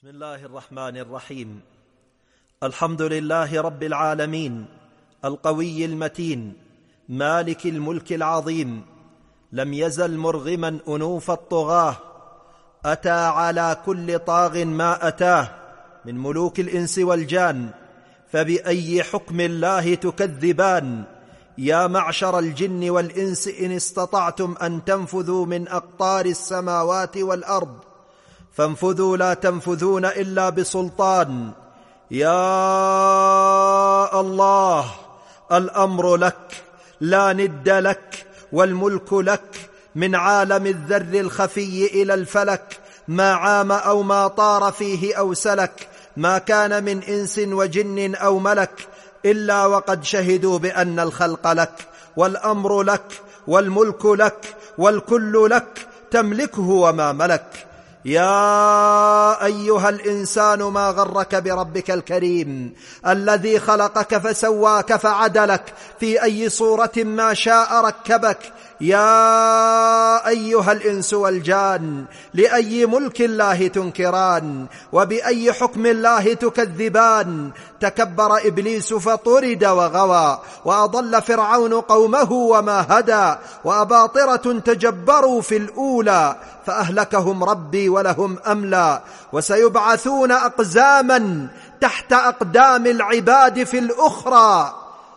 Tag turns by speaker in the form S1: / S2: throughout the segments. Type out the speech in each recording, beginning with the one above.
S1: بسم الله الرحمن الرحيم. الحمد لله رب العالمين القوي المتين مالك الملك العظيم، لم يزل مرغما أنوف الطغاة، أتى على كل طاغ ما أتاه من ملوك الإنس والجان، فبأي حكم الله تكذبان؟ يا معشر الجن والإنس إن استطعتم أن تنفذوا من أقطار السماوات والأرض فانفذوا، لا تنفذون إلا بسلطان. يا الله، الأمر لك لا ند لك، والملك لك، من عالم الذر الخفي إلى الفلك، ما عام أو ما طار فيه أو سلك، ما كان من إنس وجن أو ملك إلا وقد شهدوا بأن الخلق لك، والأمر لك، والملك لك، والكل لك، تملكه وما ملك. يا أيها الإنسان ما غرك بربك الكريم الذي خلقك فسواك فعدلك، في أي صورة ما شاء ركبك. يا أيها الإنس والجان، لأي ملك الله تنكران، وبأي حكم الله تكذبان؟ تكبر إبليس فطرد وغوى، وأضل فرعون قومه وما هدى، وأباطرة تجبروا في الأولى فأهلكهم ربي ولهم أملا، وسيبعثون أقزاما تحت أقدام العباد في الأخرى.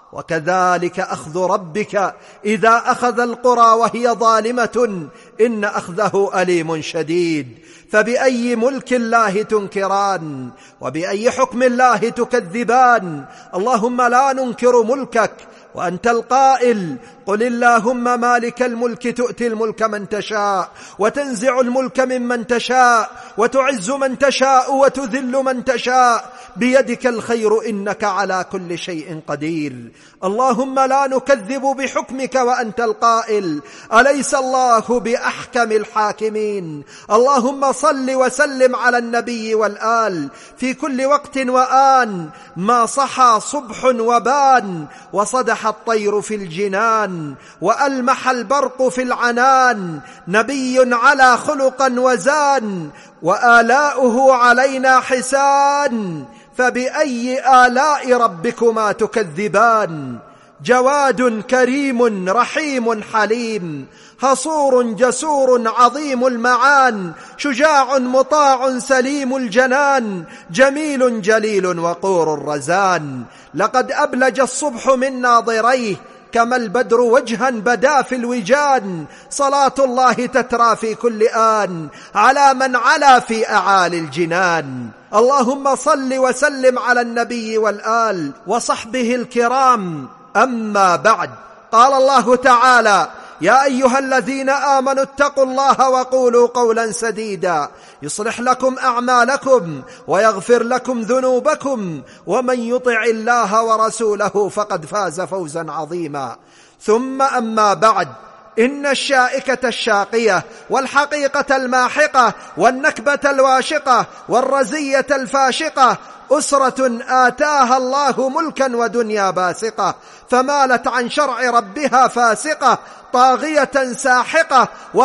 S1: وكذلك أخذ ربك إذا أخذ القرى وهي ظالمة إن أخذه أليم شديد. فبأي ملك الله تنكران، وبأي حكم الله تكذبان؟ اللهم لا ننكر ملكك، وأنت القائل: قل اللهم مالك الملك تؤتي الملك من تشاء، وتنزع الملك ممن تشاء، وتعز من تشاء، وتذل من تشاء، بيدك الخير إنك على كل شيء قدير. اللهم لا نكذب بحكمك، وأنت القائل: أليس الله بأحكم الحاكمين؟ اللهم صل وسلم على النبي والآل في كل وقت وآن، ما صحى صبح وبان، وصدح الطير في الجنان، وألمح البرق في العنان، نبي على خلق وزان، وآلاؤه علينا حسان. فبأي آلاء ربكما تكذبان؟ جواد كريم رحيم حليم، هصور جسور عظيم المعان، شجاع مطاع سليم الجنان، جميل جليل وقور الرزان. لقد أبلج الصبح من ناظريه، كما البدر وجها بدا في الوجان. صلاة الله تترى في كل آن على من علا في أعالي الجنان. اللهم صل وسلم على النبي والآل وصحبه الكرام. أما بعد، قال الله تعالى: يا أيها الذين آمنوا اتقوا الله وقولوا قولا سديدا يصلح لكم أعمالكم ويغفر لكم ذنوبكم، ومن يطع الله ورسوله فقد فاز فوزا عظيما. ثم أما بعد، إن الشائكة الشاقية، والحقيقة الماحقة، والنكبة الواشقة، والرزية الفاشقة أسرة آتاها الله ملكا ودنيا باسقة، فمالت عن شرع ربها فاسقة، طاغية ساحقة،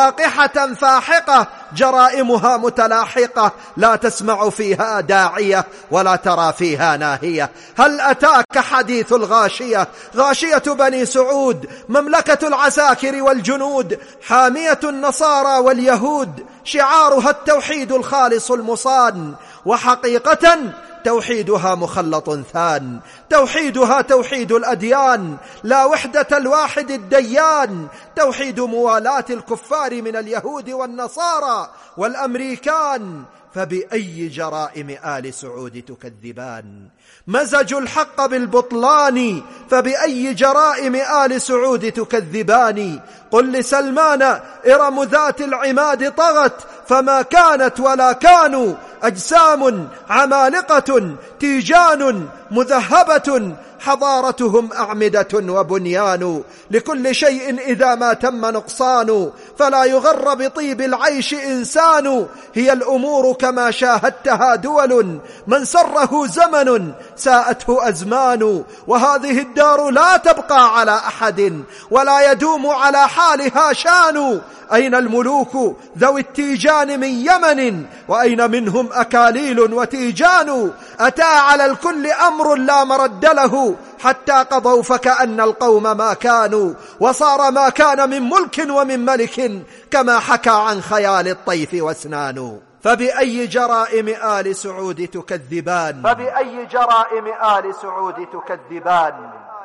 S1: واقحة فاحقة، جرائمها متلاحقة، لا تسمع فيها داعية ولا ترى فيها ناهية. هل أتاك حديث الغاشية؟ غاشية بني سعود، مملكة العساكر والجنود، حامية النصارى واليهود، شعارها التوحيد الخالص المصان، وحقيقة توحيدها مخلط ثان، توحيدها توحيد الأديان، لا وحدة الواحد الديان، توحيد موالاة الكفار من اليهود والنصارى والأمريكان. فبأي جرائم آل سعود تكذبان؟ مزجوا الحق بالبطلان، فبأي جرائم آل سعود تكذبان؟ قل لسلمان: إرم ذات العماد طغت، فما كانت ولا كانوا، أجسام عمالقة تيجان مذهبة، حضارتهم أعمدة وبنيان، لكل شيء إذا ما تم نقصان، فلا يغر بطيب العيش إنسان. هي الأمور كما شاهدتها دول، من سره زمن ساءته أزمان، وهذه الدار لا تبقى على أحد، ولا يدوم على حالها شان. أين الملوك ذوي التيجان من يمن، وأين منهم أكاليل وتيجان؟ أتى على الكل أمر لا مرد له، حتى قضوا فكأن القوم ما كانوا، وصار ما كان من ملك ومن ملك، كما حكى عن خيال الطيف واسنان. فبأي جرائم آل سعود تكذبان، فبأي جرائم آل سعود تكذبان.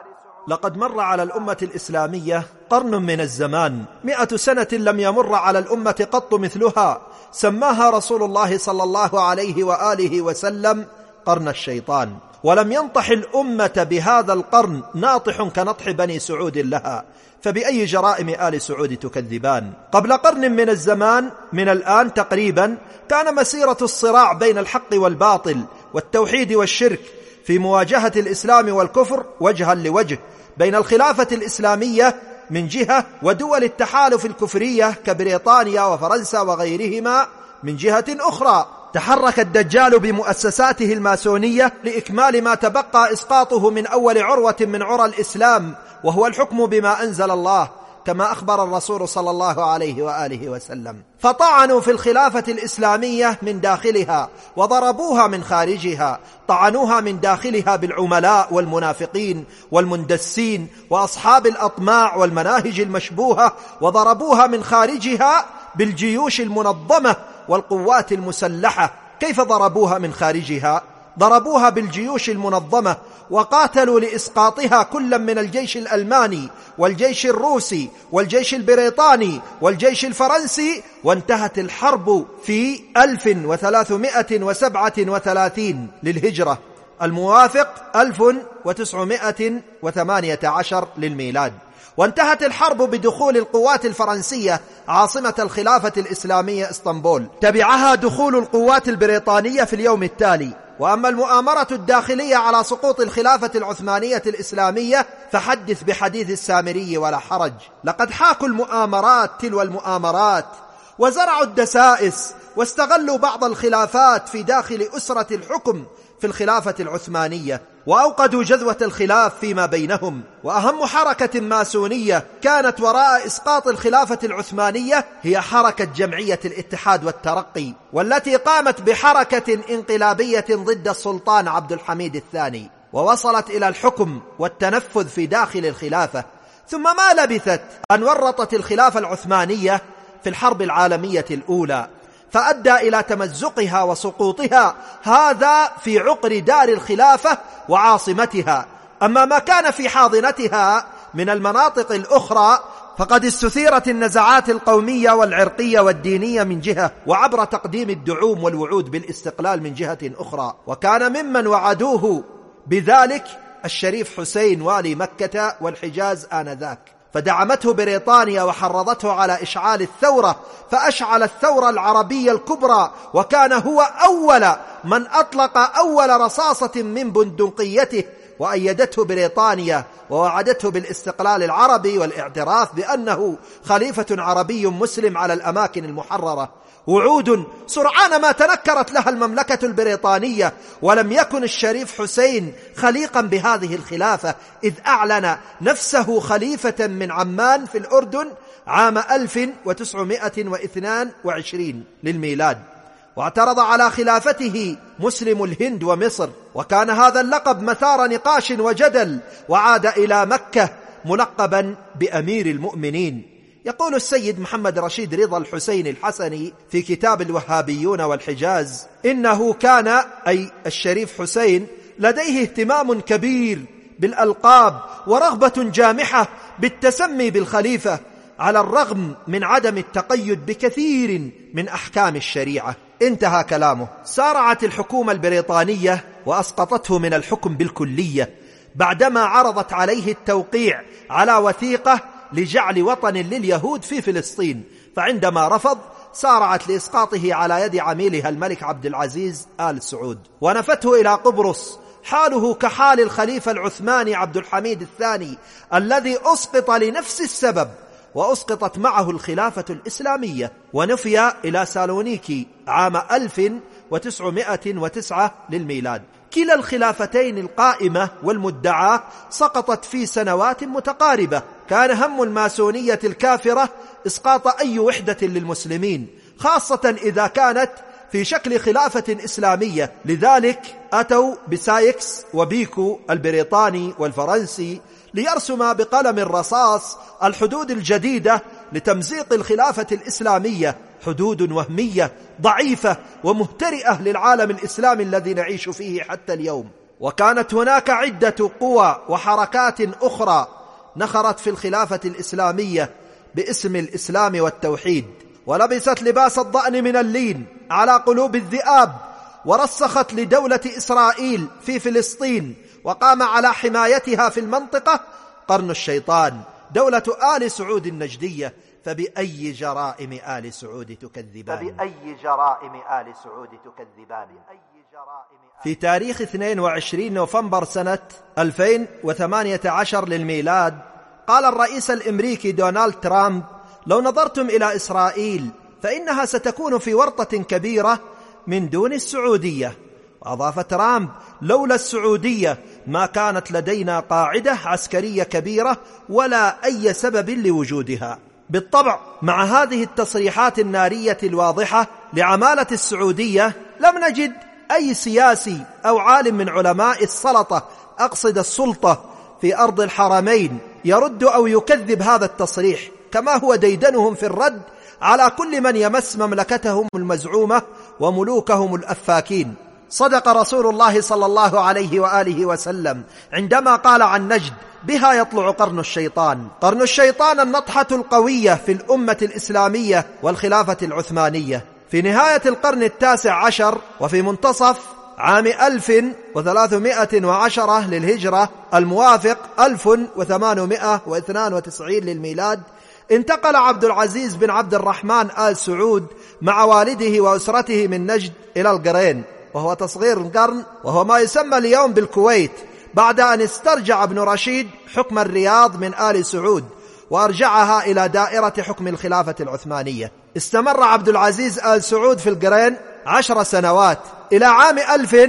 S1: لقد مر على الأمة الإسلامية قرن من الزمان، 100 سنة لم يمر على الأمة قط مثلها، سماها رسول الله صلى الله عليه وآله وسلم قرن الشيطان. ولم ينطح الأمة بهذا القرن ناطح كنطح بني سعود لها. فبأي جرائم آل سعود تكذبان؟ قبل قرن من الزمان من الآن تقريبا، كان مسيرة الصراع بين الحق والباطل والتوحيد والشرك في مواجهة الإسلام والكفر وجها لوجه، بين الخلافة الإسلامية من جهة ودول التحالف الكفرية كبريطانيا وفرنسا وغيرهما من جهة أخرى. تحرك الدجال بمؤسساته الماسونية لإكمال ما تبقى إسقاطه من أول عروة من عرى الإسلام، وهو الحكم بما أنزل الله، كما أخبر الرسول صلى الله عليه وآله وسلم. فطعنوا في الخلافة الإسلامية من داخلها وضربوها من خارجها. طعنوها من داخلها بالعملاء والمنافقين والمندسين وأصحاب الأطماع والمناهج المشبوهة، وضربوها من خارجها بالجيوش المنظمة والقوات المسلحة. كيف ضربوها من خارجها؟ ضربوها بالجيوش المنظمة، وقاتلوا لإسقاطها كلا من الجيش الألماني والجيش الروسي والجيش البريطاني والجيش الفرنسي. وانتهت الحرب في 1337 للهجرة، الموافق 1918 للميلاد. وانتهت الحرب بدخول القوات الفرنسية عاصمة الخلافة الإسلامية اسطنبول، تبعها دخول القوات البريطانية في اليوم التالي. وأما المؤامرة الداخلية على سقوط الخلافة العثمانية الإسلامية فحدث بحديث السامري ولا حرج. لقد حاكوا المؤامرات تلو المؤامرات، وزرعوا الدسائس، واستغلوا بعض الخلافات في داخل أسرة الحكم في الخلافة العثمانية، وأوقدوا جذوة الخلاف فيما بينهم. وأهم حركة ماسونية كانت وراء إسقاط الخلافة العثمانية هي حركة جمعية الاتحاد والترقي، والتي قامت بحركة انقلابية ضد السلطان عبد الحميد الثاني، ووصلت إلى الحكم والتنفذ في داخل الخلافة. ثم ما لبثت أن ورطت الخلافة العثمانية في الحرب العالمية الأولى، فأدى إلى تمزقها وسقوطها، هذا في عقر دار الخلافة وعاصمتها. أما ما كان في حاضنتها من المناطق الأخرى فقد استثيرت النزعات القومية والعرقية والدينية من جهة، وعبر تقديم الدعوم والوعود بالاستقلال من جهة أخرى. وكان ممن وعدوه بذلك الشريف حسين والي مكة والحجاز آنذاك، فدعمته بريطانيا وحرضته على إشعال الثورة، فأشعل الثورة العربية الكبرى، وكان هو أول من أطلق أول رصاصة من بندقيته. وأيدته بريطانيا ووعدته بالاستقلال العربي والاعتراف بأنه خليفة عربي مسلم على الأماكن المحررة، وعود سرعان ما تنكرت لها المملكة البريطانية. ولم يكن الشريف حسين خليقا بهذه الخلافة، إذ أعلن نفسه خليفة من عمان في الأردن عام 1922 للميلاد، واعترض على خلافته مسلم الهند ومصر، وكان هذا اللقب مثار نقاش وجدل، وعاد إلى مكة ملقبا بأمير المؤمنين. يقول السيد محمد رشيد رضا الحسين الحسني في كتاب الوهابيون والحجاز إنه كان، أي الشريف حسين، لديه اهتمام كبير بالألقاب ورغبة جامحة بالتسمي بالخليفة، على الرغم من عدم التقيد بكثير من أحكام الشريعة. انتهى كلامه. سارعت الحكومة البريطانية وأسقطته من الحكم بالكلية بعدما عرضت عليه التوقيع على وثيقة لجعل وطن لليهود في فلسطين، فعندما رفض سارعت لإسقاطه على يد عميلها الملك عبد العزيز آل سعود، ونفته إلى قبرص حاله كحال الخليفة العثماني عبد الحميد الثاني الذي أسقط لنفس السبب، وأسقطت معه الخلافة الإسلامية، ونفي إلى سالونيكي عام 1909 للميلاد. كلا الخلافتين القائمة والمدعاة سقطت في سنوات متقاربة. كان هم الماسونية الكافرة إسقاط أي وحدة للمسلمين، خاصة إذا كانت في شكل خلافة إسلامية. لذلك أتوا بسايكس وبيكو البريطاني والفرنسي ليرسم بقلم الرصاص الحدود الجديدة لتمزيق الخلافة الإسلامية، حدود وهمية ضعيفة ومهترئة للعالم الإسلامي الذي نعيش فيه حتى اليوم. وكانت هناك عدة قوى وحركات أخرى نخرت في الخلافة الإسلامية باسم الإسلام والتوحيد، ولبست لباس الضأن من اللين على قلوب الذئاب، ورسخت لدولة إسرائيل في فلسطين، وقام على حمايتها في المنطقة قرن الشيطان، دولة آل سعود النجدية. فبأي جرائم آل سعود تكذبان؟ في تاريخ 22 نوفمبر سنة 2018 للميلاد قال الرئيس الأمريكي دونالد ترامب: لو نظرتم إلى إسرائيل فإنها ستكون في ورطة كبيرة من دون السعودية. وأضاف ترامب: لولا السعودية ما كانت لدينا قاعدة عسكرية كبيرة ولا أي سبب لوجودها. بالطبع مع هذه التصريحات النارية الواضحة لعمالة السعودية لم نجد أي سياسي أو عالم من علماء السلطة، أقصد السلطة في أرض الحرمين، يرد أو يكذب هذا التصريح، كما هو ديدنهم في الرد على كل من يمس مملكتهم المزعومة وملوكهم الأفاكين. صدق رسول الله صلى الله عليه وآله وسلم عندما قال عن نجد: بها يطلع قرن الشيطان. قرن الشيطان النطحة القوية في الأمة الإسلامية والخلافة العثمانية. في نهاية القرن 19 وفي منتصف عام 1310 للهجرة الموافق 1892 للميلاد انتقل عبد العزيز بن عبد الرحمن آل سعود مع والده وأسرته من نجد إلى القرين، وهو تصغير القرن، وهو ما يسمى اليوم بالكويت، بعد أن استرجع ابن رشيد حكم الرياض من آل سعود وأرجعها إلى دائرة حكم الخلافة العثمانية. استمر عبد العزيز آل سعود في القرين 10 سنوات إلى عام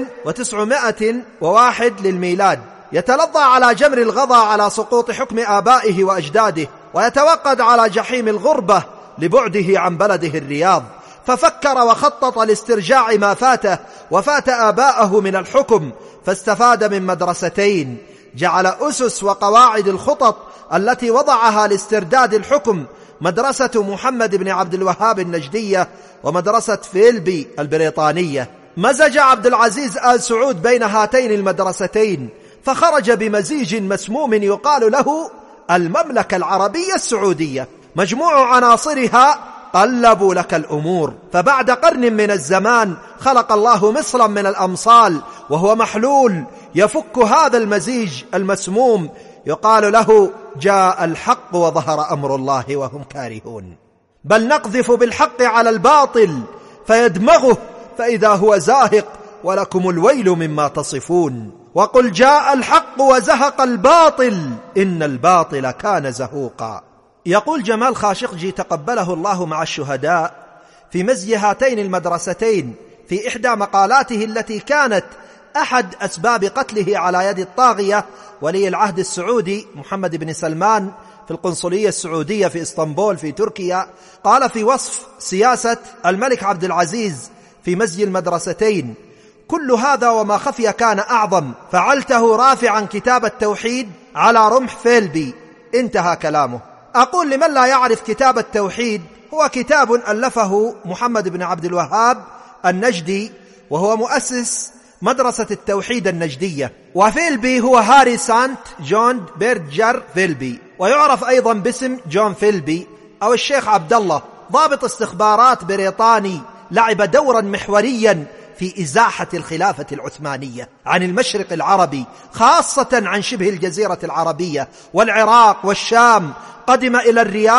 S1: 1901 للميلاد، يتلظى على جمر الغضا على سقوط حكم آبائه وأجداده، ويتوقد على جحيم الغربة لبعده عن بلده الرياض، ففكر وخطط لاسترجاع ما فاته وفات آباءه من الحكم، فاستفاد من مدرستين، جعل أسس وقواعد الخطط التي وضعها لاسترداد الحكم: مدرسة محمد بن عبد الوهاب النجدية ومدرسة فيلبي البريطانية. مزج عبد العزيز آل سعود بين هاتين المدرستين، فخرج بمزيج مسموم يقال له المملكة العربية السعودية. مجموع عناصرها قلبوا لك الأمور. فبعد قرن من الزمان خلق الله مصرا من الأمصال، وهو محلول يفك هذا المزيج المسموم، يقال له: جاء الحق وظهر أمر الله وهم كارهون. بل نقذف بالحق على الباطل فيدمغه فإذا هو زاهق، ولكم الويل مما تصفون. وقل جاء الحق وزهق الباطل إن الباطل كان زهوقا. يقول جمال خاشقجي تقبله الله مع الشهداء في مزج هاتين المدرستين في إحدى مقالاته التي كانت أحد أسباب قتله على يد الطاغية ولي العهد السعودي محمد بن سلمان في القنصلية السعودية في إسطنبول في تركيا، قال في وصف سياسة الملك عبد العزيز في مزج المدرستين: كل هذا وما خفي كان أعظم، فعلته رافعا كتاب التوحيد على رمح فيلبي. انتهى كلامه. أقول لمن لا يعرف كتاب التوحيد، هو كتاب ألفه محمد بن عبد الوهاب النجدي، وهو مؤسس مدرسة التوحيد النجدية. وفيلبي هو هاري سانت جون بيرجر فيلبي، ويعرف أيضا باسم جون فيلبي أو الشيخ عبد الله، ضابط استخبارات بريطاني لعب دورا محوريا في إزاحة الخلافة العثمانية عن المشرق العربي، خاصة عن شبه الجزيرة العربية والعراق والشام. قدم إلى الرياض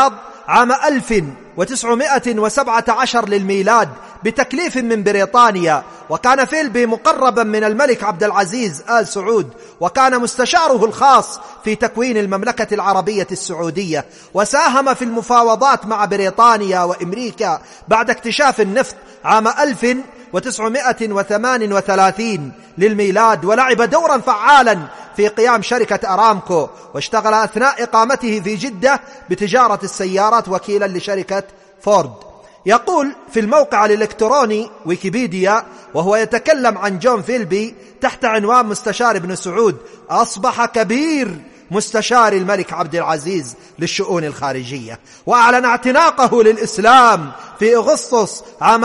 S1: عام 1917 للميلاد بتكليف من بريطانيا، وكان فيلبي مقربا من الملك عبد العزيز آل سعود، وكان مستشاره الخاص في تكوين المملكة العربية السعودية، وساهم في المفاوضات مع بريطانيا وأمريكا بعد اكتشاف النفط عام 1938 للميلاد، ولعب دورا فعالا في قيام شركة أرامكو، واشتغل أثناء إقامته في جدة بتجارة السيارات وكيلا لشركة فورد. يقول في الموقع الإلكتروني ويكيبيديا وهو يتكلم عن جون فيلبي تحت عنوان مستشار ابن سعود: أصبح كبير مستشار الملك عبد العزيز للشؤون الخارجية، وأعلن اعتناقه للإسلام في أغسطس عام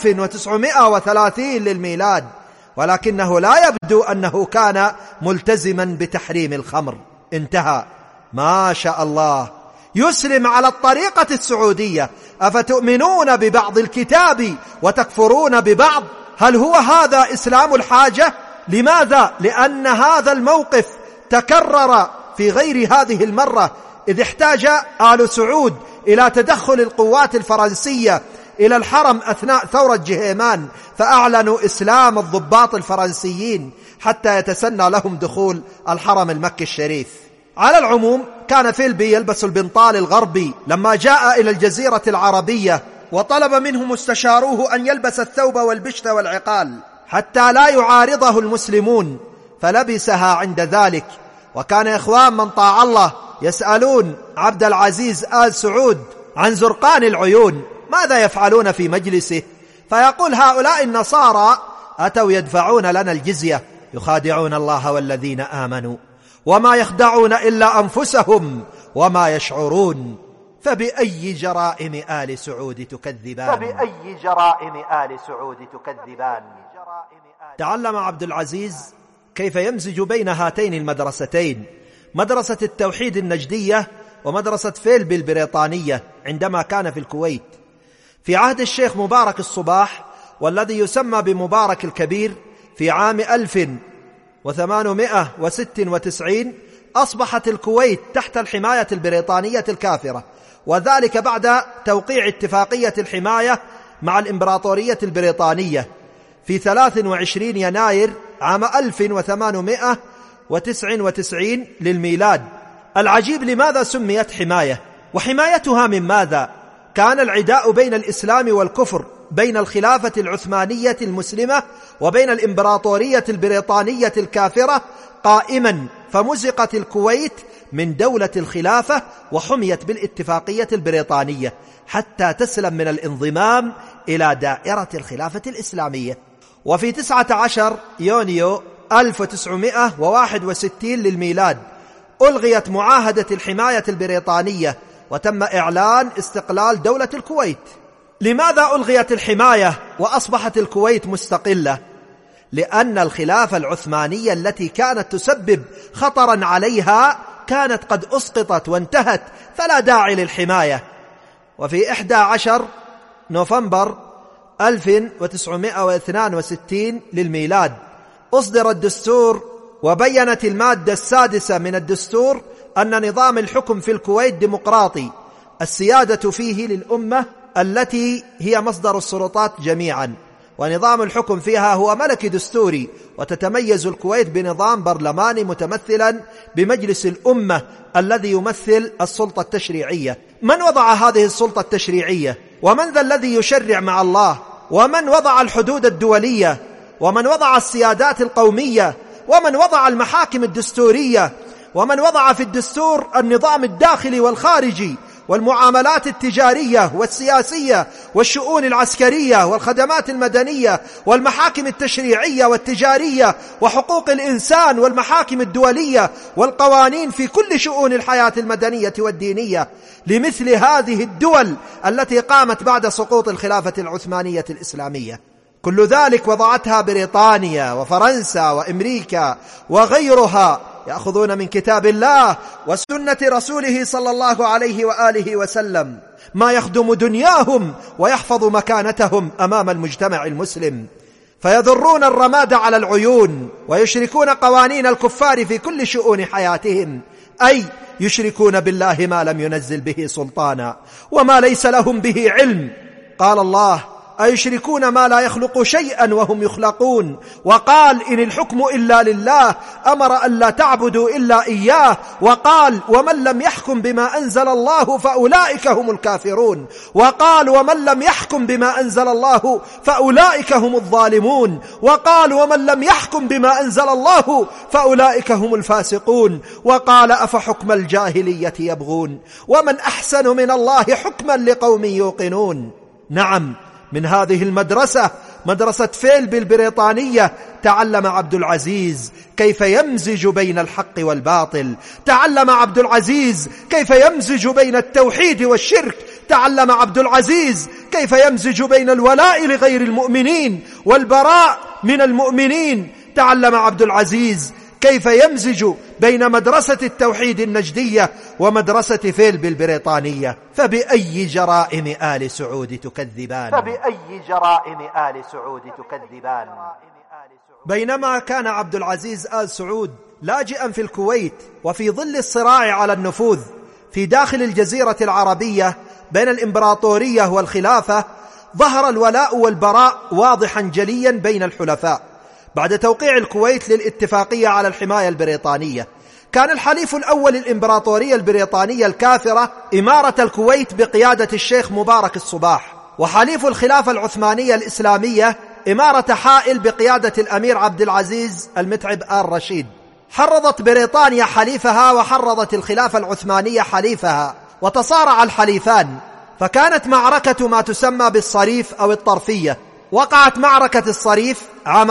S1: 1930 للميلاد، ولكنه لا يبدو أنه كان ملتزما بتحريم الخمر. انتهى. ما شاء الله. يسلم على الطريقة السعودية: أفتؤمنون ببعض الكتاب وتكفرون ببعض؟ هل هو هذا إسلام الحاجة؟ لماذا؟ لأن هذا الموقف تكرر في غير هذه المرة، إذ احتاج آل سعود إلى تدخل القوات الفرنسية إلى الحرم أثناء ثورة جهيمان، فأعلنوا إسلام الضباط الفرنسيين حتى يتسنى لهم دخول الحرم المكي الشريف. على العموم، كان فيلبي يلبس البنطال الغربي لما جاء إلى الجزيرة العربية، وطلب منه مستشاروه أن يلبس الثوب والبشت والعقال حتى لا يعارضه المسلمون، فلبسها عند ذلك. وكان إخوان من طاع الله يسألون عبد العزيز آل سعود عن زرقان العيون: ماذا يفعلون في مجلسه؟ فيقول: هؤلاء النصارى أتوا يدفعون لنا الجزية، يخادعون الله والذين آمنوا، وما يخدعون إلا أنفسهم وما يشعرون. فبأي جرائم آل سعود تكذبان؟ فبأي جرائم آل سعود تكذبان؟ تعلم عبد العزيز كيف يمزج بين هاتين المدرستين، مدرسة التوحيد النجدية ومدرسة فيلبي البريطانية، عندما كان في الكويت في عهد الشيخ مبارك الصباح، والذي يسمى بمبارك الكبير. في عام 1896 أصبحت الكويت تحت الحماية البريطانية الكافرة، وذلك بعد توقيع اتفاقية الحماية مع الإمبراطورية البريطانية في 23 يناير عام 1899 للميلاد. العجيب لماذا سميت حماية؟ وحمايتها من ماذا؟ كان العداء بين الإسلام والكفر، بين الخلافة العثمانية المسلمة وبين الإمبراطورية البريطانية الكافرة قائما، فمزقت الكويت من دولة الخلافة وحميت بالاتفاقية البريطانية حتى تسلم من الانضمام إلى دائرة الخلافة الإسلامية. وفي 19 يونيو 1961 للميلاد ألغيت معاهدة الحماية البريطانية، وتم إعلان استقلال دولة الكويت. لماذا ألغيت الحماية وأصبحت الكويت مستقلة؟ لأن الخلافة العثمانية التي كانت تسبب خطرا عليها كانت قد أسقطت وانتهت، فلا داعي للحماية. وفي 11 نوفمبر 1962 للميلاد أصدر الدستور، وبينت المادة السادسة من الدستور أن نظام الحكم في الكويت ديمقراطي، السيادة فيه للأمة التي هي مصدر السلطات جميعا، ونظام الحكم فيها هو ملكي دستوري، وتتميز الكويت بنظام برلماني متمثلا بمجلس الأمة الذي يمثل السلطة التشريعية. من وضع هذه السلطة التشريعية؟ ومن ذا الذي يشرع مع الله؟ ومن وضع الحدود الدولية؟ ومن وضع السيادات القومية؟ ومن وضع المحاكم الدستورية؟ ومن وضع في الدستور النظام الداخلي والخارجي والمعاملات التجارية والسياسية والشؤون العسكرية والخدمات المدنية والمحاكم التشريعية والتجارية وحقوق الإنسان والمحاكم الدولية والقوانين في كل شؤون الحياة المدنية والدينية لمثل هذه الدول التي قامت بعد سقوط الخلافة العثمانية الإسلامية. كل ذلك وضعتها بريطانيا وفرنسا وأمريكا وغيرها، يأخذون من كتاب الله وسنة رسوله صلى الله عليه وآله وسلم ما يخدم دنياهم ويحفظ مكانتهم أمام المجتمع المسلم. فيذرون الرماد على العيون ويشركون قوانين الكفار في كل شؤون حياتهم، أي يشركون بالله ما لم ينزل به سلطانا وما ليس لهم به علم. قال الله: أيشركون ما لا يخلق شيئا وهم يخلقون. وقال: إن الحكم إلا لله، أمر أن لا تعبدوا إلا إياه. وقال: ومن لم يحكم بما أنزل الله فأولئك هم الكافرون. وقال: ومن لم يحكم بما أنزل الله فأولئك هم الظالمون. وقال: ومن لم يحكم بما أنزل الله فأولئك هم الفاسقون. وقال: أفحكم الجاهلية يبغون ومن أحسن من الله حكما لقوم يوقنون. نعم، من هذه المدرسة، مدرسة فيلبي البريطانية، تعلم عبد العزيز كيف يمزج بين الحق والباطل، تعلم عبد العزيز كيف يمزج بين التوحيد والشرك، تعلم عبد العزيز كيف يمزج بين الولاء لغير المؤمنين والبراء من المؤمنين، تعلم عبد العزيز كيف يمزج بين مدرسة التوحيد النجدية ومدرسة فيلبي البريطانية. فبأي جرائم آل سعود تكذبان؟
S2: فبأي جرائم آل سعود تكذبان؟
S1: بينما كان عبد العزيز آل سعود لاجئا في الكويت وفي ظل الصراع على النفوذ في داخل الجزيرة العربية بين الإمبراطورية والخلافة، ظهر الولاء والبراء واضحا جليا بين الحلفاء. بعد توقيع الكويت للاتفاقية على الحماية البريطانية، كان الحليف الأول للإمبراطورية البريطانية الكافرة إمارة الكويت بقيادة الشيخ مبارك الصباح، وحليف الخلافة العثمانية الإسلامية إمارة حائل بقيادة الأمير عبد العزيز المتعب آل رشيد. حرضت بريطانيا حليفها وحرضت الخلافة العثمانية حليفها، وتصارع الحليفان، فكانت معركة ما تسمى بالصريف أو الطرفية. وقعت معركة الصريف عام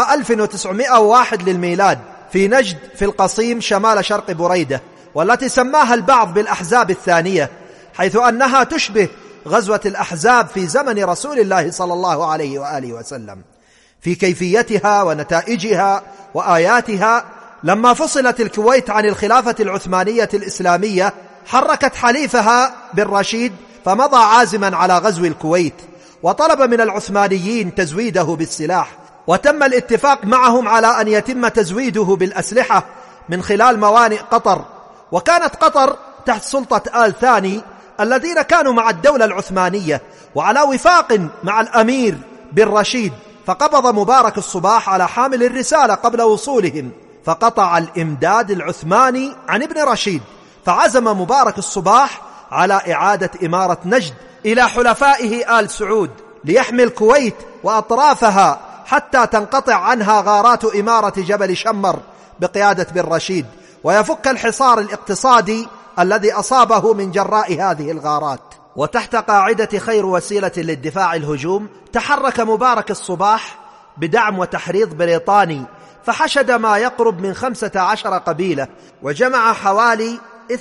S1: 1901 للميلاد في نجد في القصيم شمال شرق بريدة، والتي سماها البعض بالأحزاب الثانية، حيث أنها تشبه غزوة الأحزاب في زمن رسول الله صلى الله عليه وآله وسلم في كيفيتها ونتائجها وآياتها. لما فصلت الكويت عن الخلافة العثمانية الإسلامية، حركت حليفها بن رشيد فمضى عازما على غزو الكويت، وطلب من العثمانيين تزويده بالسلاح، وتم الاتفاق معهم على أن يتم تزويده بالأسلحة من خلال موانئ قطر. وكانت قطر تحت سلطة آل ثاني الذين كانوا مع الدولة العثمانية وعلى وفاق مع الأمير بن رشيد، فقبض مبارك الصباح على حامل الرسالة قبل وصولهم، فقطع الإمداد العثماني عن ابن رشيد، فعزم مبارك الصباح على إعادة إمارة نجد إلى حلفائه آل سعود ليحمي الكويت وأطرافها حتى تنقطع عنها غارات إمارة جبل شمر بقيادة بن رشيد، ويفك الحصار الاقتصادي الذي أصابه من جراء هذه الغارات. وتحت قاعدة خير وسيلة للدفاع الهجوم، تحرك مبارك الصباح بدعم وتحريض بريطاني، فحشد ما يقرب من 15 قبيلة، وجمع حوالي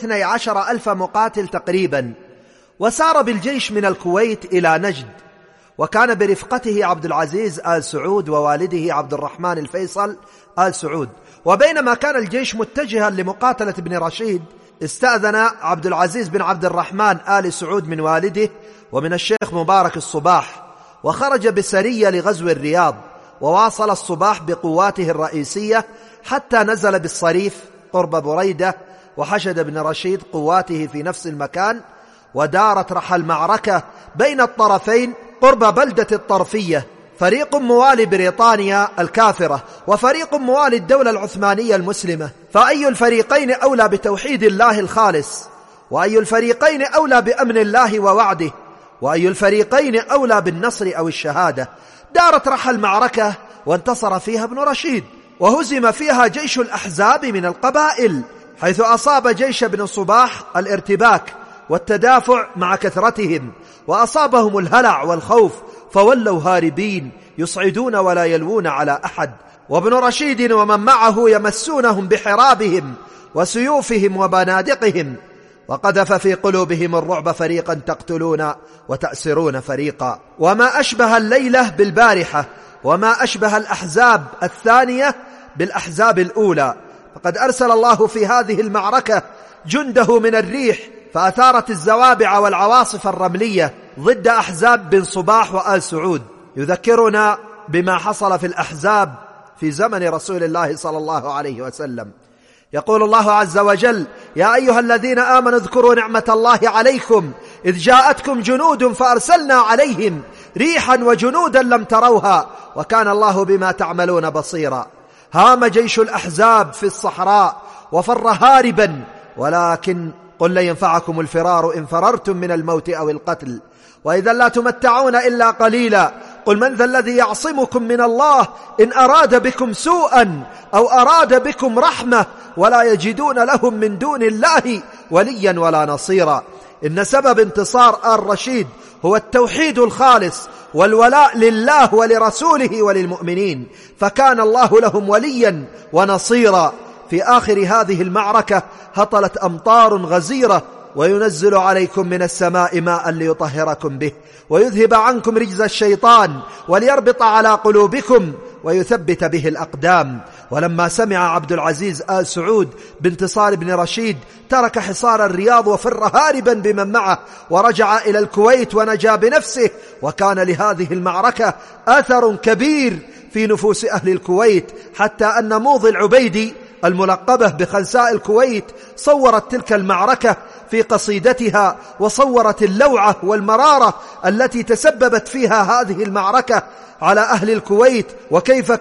S1: 12,000 مقاتل تقريبا، وسار بالجيش من الكويت إلى نجد، وكان برفقته عبد العزيز آل سعود ووالده عبد الرحمن الفيصل آل سعود. وبينما كان الجيش متجها لمقاتلة ابن رشيد، استأذن عبد العزيز بن عبد الرحمن آل سعود من والده ومن الشيخ مبارك الصباح، وخرج بسرية لغزو الرياض. وواصل الصباح بقواته الرئيسية حتى نزل بالصريف قرب بريدة، وحشد ابن رشيد قواته في نفس المكان، ودارت رحى المعركة بين الطرفين قرب بلدة الطرفية، فريق موالي بريطانيا الكافرة وفريق موالي الدولة العثمانية المسلمة. فأي الفريقين أولى بتوحيد الله الخالص؟ وأي الفريقين أولى بأمن الله ووعده؟ وأي الفريقين أولى بالنصر أو الشهادة؟ دارت رحى المعركة، وانتصر فيها ابن رشيد، وهزم فيها جيش الأحزاب من القبائل، حيث أصاب جيش ابن صباح الارتباك والتدافع مع كثرتهم، وأصابهم الهلع والخوف، فولوا هاربين يصعدون ولا يلوون على أحد، وابن رشيد ومن معه يمسونهم بحرابهم وسيوفهم وبنادقهم، وقذف في قلوبهم الرعب، فريقا تقتلون وتأسرون فريقا. وما أشبه الليلة بالبارحة، وما أشبه الأحزاب الثانية بالأحزاب الأولى، فقد أرسل الله في هذه المعركة جنده من الريح، فأثارت الزوابع والعواصف الرملية ضد أحزاب بن صباح وآل سعود. يذكرنا بما حصل في الأحزاب في زمن رسول الله صلى الله عليه وسلم. يقول الله عز وجل: يا أيها الذين آمنوا اذكروا نعمة الله عليكم إذ جاءتكم جنود فأرسلنا عليهم ريحا وجنودا لم تروها وكان الله بما تعملون بصيرا. هام جيش الأحزاب في الصحراء وفر هاربا، ولكن قل لن ينفعكم الفرار إن فررتم من الموت أو القتل، وإذا لا تمتعون إلا قليلا. قل من ذا الذي يعصمكم من الله إن أراد بكم سوءا أو أراد بكم رحمة ولا يجدون لهم من دون الله وليا ولا نصيرا. إن سبب انتصار آل رشيد هو التوحيد الخالص والولاء لله ولرسوله وللمؤمنين، فكان الله لهم وليا ونصيرا. في آخر هذه المعركة هطلت أمطار غزيرة، وينزل عليكم من السماء ماء ليطهركم به ويذهب عنكم رجز الشيطان وليربط على قلوبكم ويثبت به الأقدام. ولما سمع عبد العزيز آل سعود بانتصار ابن رشيد ترك حصار الرياض وفر هاربا بمن معه ورجع إلى الكويت ونجا بنفسه، وكان لهذه المعركة أثر كبير في نفوس أهل الكويت، حتى أن موضي العبيدي الملقبة بخنساء الكويت صورت تلك المعركة في قصيدتها، وصورت اللوعة والمرارة التي تسببت فيها هذه المعركة على أهل الكويت، وكيف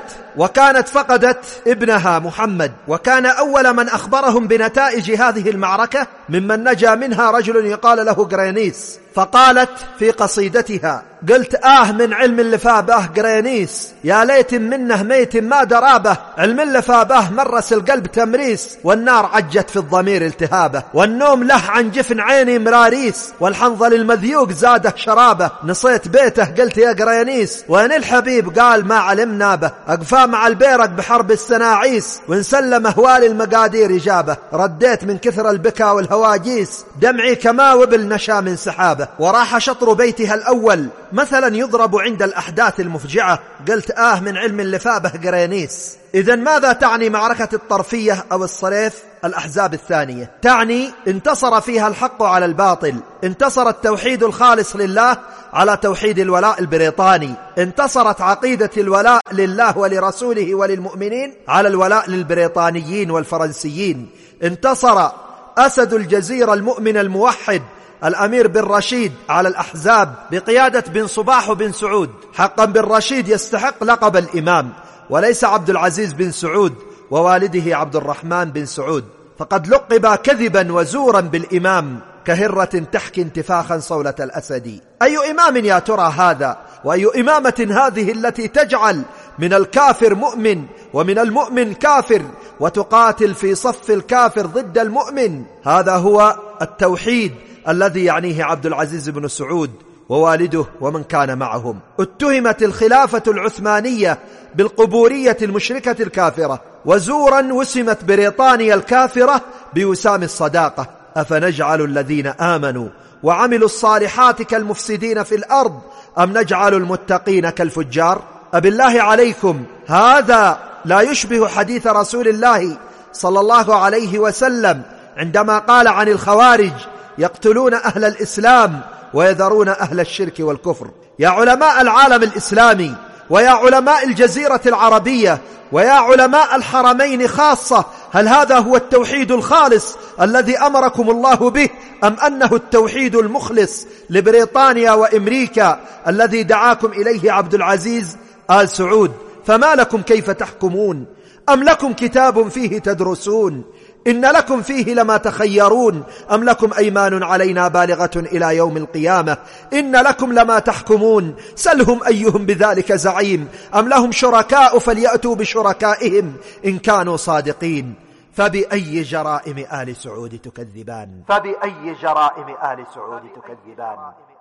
S1: كانت فقدت ابنها محمد. وكان أول من أخبرهم بنتائج هذه المعركة ممن نجا منها رجل يقال له قرينيس، فقالت في قصيدتها: قلت من علم اللي فابه قرينيس، يا ليت منه ميت ما درابه، علم اللي فابه مرس القلب تمريس، والنار عجت في الضمير التهابه، والنوم له عن جفن عيني مراريس، والحنظل المذيوق زاده شرابه، نصيت بيته قلت يا قرينيس، وين الحبيب قال ما علمنا به، أقفى مع البيرق بحرب السناعيس، ونسلم أهوال المقادير إجابة، رديت من كثر البكا والهواجيس، دمعي كما وبل نشا من سحابه، وراح شطر بيتها الأول مثلا يضرب عند الأحداث المفجعة، قلت من علم اللي فابه قرينيس. إذن ماذا تعني معركة الطرفية أو الصريف الأحزاب الثانية؟ تعني انتصر فيها الحق على الباطل، انتصر التوحيد الخالص لله على توحيد الولاء البريطاني، انتصرت عقيدة الولاء لله ولرسوله وللمؤمنين على الولاء للبريطانيين والفرنسيين، انتصر أسد الجزيرة المؤمن الموحد الأمير بن رشيد على الأحزاب بقيادة بن صباح بن سعود. حقا بن رشيد يستحق لقب الإمام، وليس عبد العزيز بن سعود ووالده عبد الرحمن بن سعود، فقد لقب كذبا وزورا بالإمام كهرة تحكي انتفاخا صولة الأسد. أي إمام يا ترى هذا؟ وأي إمامة هذه التي تجعل من الكافر مؤمن ومن المؤمن كافر وتقاتل في صف الكافر ضد المؤمن؟ هذا هو التوحيد الذي يعنيه عبد العزيز بن سعود ووالده ومن كان معهم. اتهمت الخلافة العثمانية بالقبورية المشركة الكافرة، وزورا وسمت بريطانيا الكافرة بوسام الصداقة. أفنجعل الذين آمنوا وعملوا الصالحات كالمفسدين في الأرض أم نجعل المتقين كالفجار؟ أبالله عليكم، هذا لا يشبه حديث رسول الله صلى الله عليه وسلم عندما قال عن الخوارج: يقتلون أهل الإسلام ويذرون أهل الشرك والكفر. يا علماء العالم الإسلامي، ويا علماء الجزيرة العربية، ويا علماء الحرمين خاصة، هل هذا هو التوحيد الخالص الذي أمركم الله به، أم أنه التوحيد المخلص لبريطانيا وأمريكا الذي دعاكم إليه عبد العزيز آل سعود؟ فما لكم كيف تحكمون؟ أم لكم كتاب فيه تدرسون؟ إن لكم فيه لما تخيرون، أم لكم أيمان علينا بالغة إلى يوم القيامة؟ إن لكم لما تحكمون، سلهم أيهم بذلك زعيم، أم لهم شركاء فليأتوا بشركائهم إن كانوا صادقين. فبأي جرائم آل سعود تكذبان؟
S2: فبأي جرائم آل سعود تكذبان؟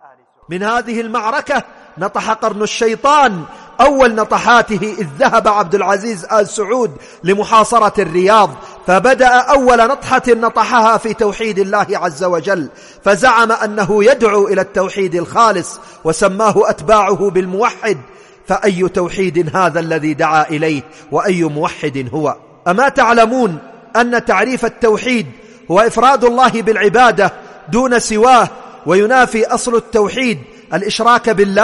S1: من هذه المعركة نطح قرن الشيطان أول نطحاته، إذ ذهب عبد العزيز آل سعود لمحاصرة الرياض، فبدأ أول نطحة نطحها في توحيد الله عز وجل، فزعم أنه يدعو إلى التوحيد الخالص وسماه أتباعه بالموحد. فأي توحيد هذا الذي دعا إليه؟ وأي موحد هو؟ أما تعلمون أن تعريف التوحيد هو إفراد الله بالعبادة دون سواه، وينافي أصل التوحيد الإشراك بالله؟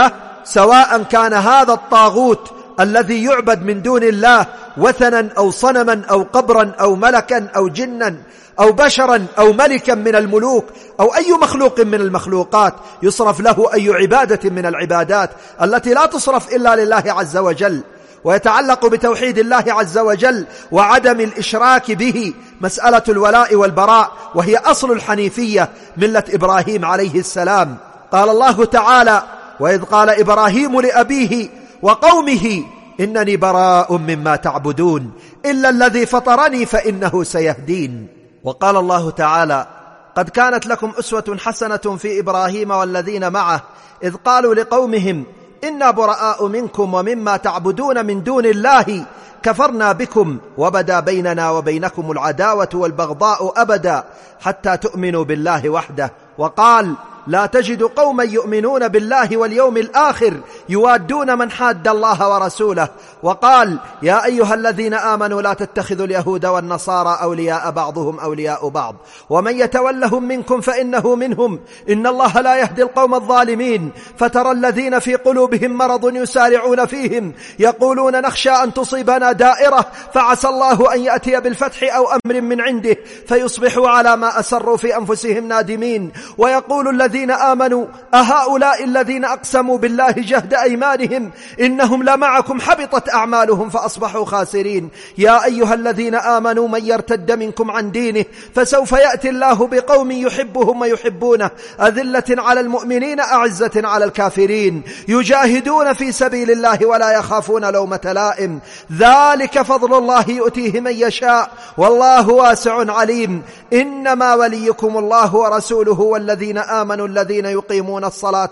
S1: سواء كان هذا الطاغوت الذي يعبد من دون الله وثنا أو صنما أو قبرا أو ملكا أو جنا أو بشرا أو ملكا من الملوك أو أي مخلوق من المخلوقات، يصرف له أي عبادة من العبادات التي لا تصرف إلا لله عز وجل، ويتعلق بتوحيد الله عز وجل وعدم الإشراك به، مسألة الولاء والبراء، وهي أصل الحنيفية ملة إبراهيم عليه السلام. قال الله تعالى: وإذ قال إبراهيم لأبيه وقومه إنني براء مما تعبدون إلا الذي فطرني فإنه سيهدين. وقال الله تعالى: قد كانت لكم أسوة حسنة في إبراهيم والذين معه إذ قالوا لقومهم إنا براء منكم ومما تعبدون من دون الله كفرنا بكم وبدا بيننا وبينكم العداوة والبغضاء أبدا حتى تؤمنوا بالله وحده. وقال: لا تجد قوما يؤمنون بالله واليوم الآخر يوادون من حاد الله ورسوله. وقال: يا أيها الذين آمنوا لا تتخذوا اليهود والنصارى أولياء بعضهم أولياء بعض ومن يتولهم منكم فإنه منهم إن الله لا يهدي القوم الظالمين. فترى الذين في قلوبهم مرض يسارعون فيهم يقولون نخشى أن تصيبنا دائرة فعسى الله أن يأتي بالفتح أو أمر من عنده فيصبحوا على ما أسروا في أنفسهم نادمين. ويقول الذين آمنوا أهؤلاء الذين أقسموا بالله جهد أيمانهم إنهم لمعكم حبطت أعمالهم فأصبحوا خاسرين. يا أيها الذين آمنوا من يرتد منكم عن دينه فسوف يأتي الله بقوم يحبهم ويحبونه أذلة على المؤمنين أعزة على الكافرين يجاهدون في سبيل الله ولا يخافون لومة لائم ذلك فضل الله يؤتيه من يشاء والله واسع عليم. إنما وليكم الله ورسوله والذين آمنوا الذين يقيمون الصلاة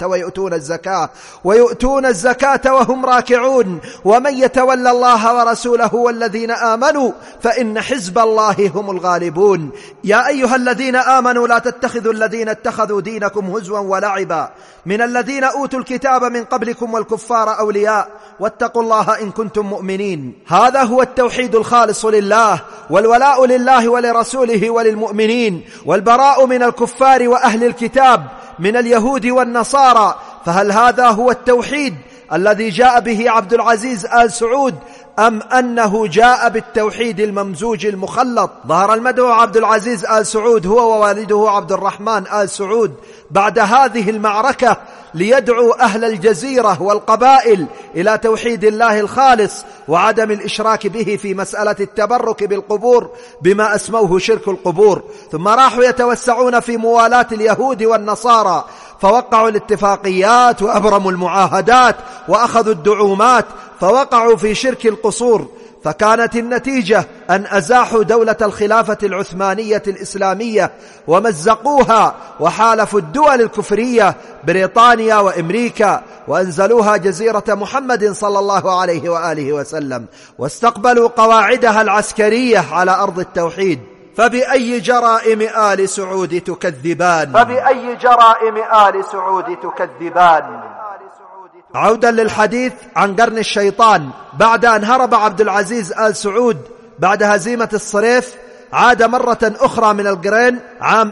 S1: ويؤتون الزكاة وهم راكعون ومن يتولى الله ورسوله والذين آمنوا فإن حزب الله هم الغالبون. يا أيها الذين آمنوا لا تتخذوا الذين اتخذوا دينكم هزوا ولعبا من الذين أوتوا الكتاب من قبلكم والكفار أولياء واتقوا الله إن كنتم مؤمنين. هذا هو التوحيد الخالص لله، والولاء لله ولرسوله وللمؤمنين، والبراء من الكفار وأهل الكتاب من اليهود والنصارى. فهل هذا هو التوحيد الذي جاء به عبد العزيز آل سعود أم أنه جاء بالتوحيد الممزوج المخلط؟ ظهر المدعو عبد العزيز آل سعود هو ووالده عبد الرحمن آل سعود بعد هذه المعركة ليدعو أهل الجزيرة والقبائل إلى توحيد الله الخالص وعدم الإشراك به في مسألة التبرك بالقبور بما أسموه شرك القبور. ثم راحوا يتوسعون في موالاة اليهود والنصارى فوقعوا الاتفاقيات وأبرموا المعاهدات وأخذوا الدعومات فوقعوا في شرك القصور. فكانت النتيجة أن أزاحوا دولة الخلافة العثمانية الإسلامية ومزقوها وحالفوا الدول الكفرية بريطانيا وأمريكا وأنزلوها جزيرة محمد صلى الله عليه وآله وسلم واستقبلوا قواعدها العسكرية على أرض التوحيد. فبأي جرائم آل سعود تكذبان؟
S2: فبأي جرائم آل سعود تكذبان؟
S1: عودا للحديث عن قرن الشيطان. بعد أن هرب عبد العزيز آل سعود بعد هزيمة الصريف عاد مرة أخرى من القرين عام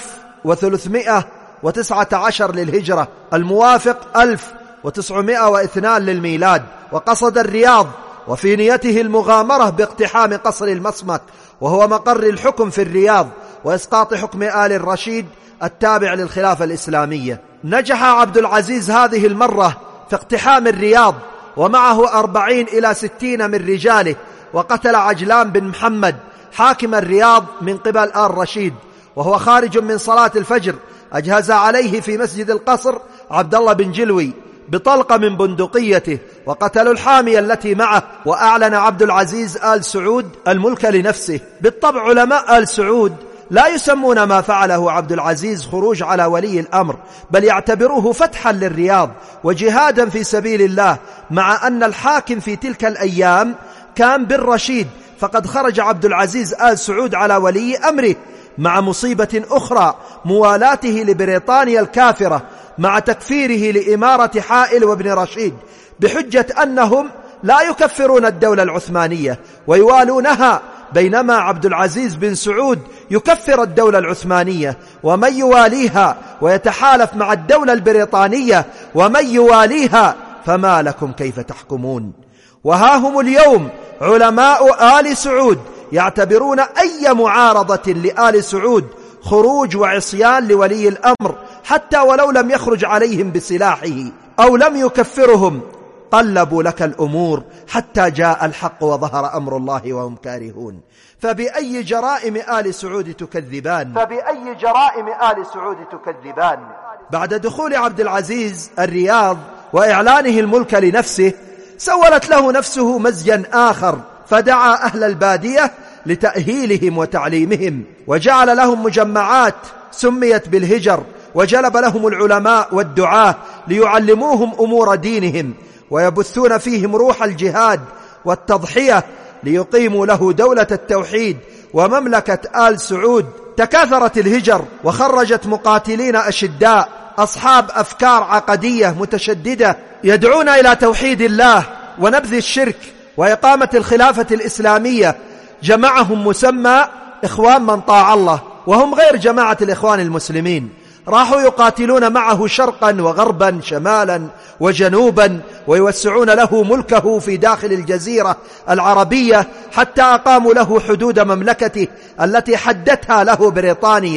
S1: 1319 للهجرة الموافق 1902 للميلاد وقصد الرياض وفي نيته المغامرة باقتحام قصر المصمت وهو مقر الحكم في الرياض وإسقاط حكم آل الرشيد التابع للخلافة الإسلامية. نجح عبد العزيز هذه المرة في اقتحام الرياض ومعه 40 إلى 60 من رجاله وقتل عجلان بن محمد حاكم الرياض من قبل آل رشيد وهو خارج من صلاة الفجر. أجهز عليه في مسجد القصر عبد الله بن جلوي بطلقة من بندقيته وقتلوا الحامية التي معه. وأعلن عبد العزيز آل سعود الملك لنفسه. بالطبع علماء آل سعود لا يسمون ما فعله عبد العزيز خروج على ولي الأمر بل يعتبروه فتحا للرياض وجهادا في سبيل الله، مع أن الحاكم في تلك الأيام كان بن رشيد. فقد خرج عبد العزيز آل سعود على ولي أمره مع مصيبة أخرى موالاته لبريطانيا الكافرة مع تكفيره لإمارة حائل وابن رشيد بحجة أنهم لا يكفرون الدولة العثمانية ويوالونها، بينما عبد العزيز بن سعود يكفر الدولة العثمانية ومن يواليها ويتحالف مع الدولة البريطانية ومن يواليها فما لكم كيف تحكمون. وها هم اليوم علماء آل سعود يعتبرون أي معارضة لآل سعود خروج وعصيان لولي الأمر، حتى ولو لم يخرج عليهم بسلاحه أو لم يكفرهم. قلبوا لك الأمور حتى جاء الحق وظهر أمر الله وهم كارهون. فبأي جرائم آل سعود تكذبان؟
S2: فبأي جرائم آل سعود تكذبان؟
S1: بعد دخول عبد العزيز الرياض وإعلانه الملك لنفسه، سولت له نفسه مزجا آخر، فدعا أهل البادية لتأهيلهم وتعليمهم، وجعل لهم مجمعات سميت بالهجر، وجلب لهم العلماء والدعاة ليعلموهم أمور دينهم، ويبثون فيهم روح الجهاد والتضحية ليقيموا له دولة التوحيد ومملكة آل سعود. تكاثرت الهجر وخرجت مقاتلين أشداء أصحاب أفكار عقدية متشددة يدعون إلى توحيد الله ونبذ الشرك وإقامة الخلافة الإسلامية. جمعهم مسمى إخوان من طاع الله، وهم غير جماعة الإخوان المسلمين. راحوا يقاتلون معه شرقا وغربا، شمالا وجنوبا، ويوسعون له ملكه في داخل الجزيرة العربية، حتى أقاموا له حدود مملكته التي حدتها له بريطانيا.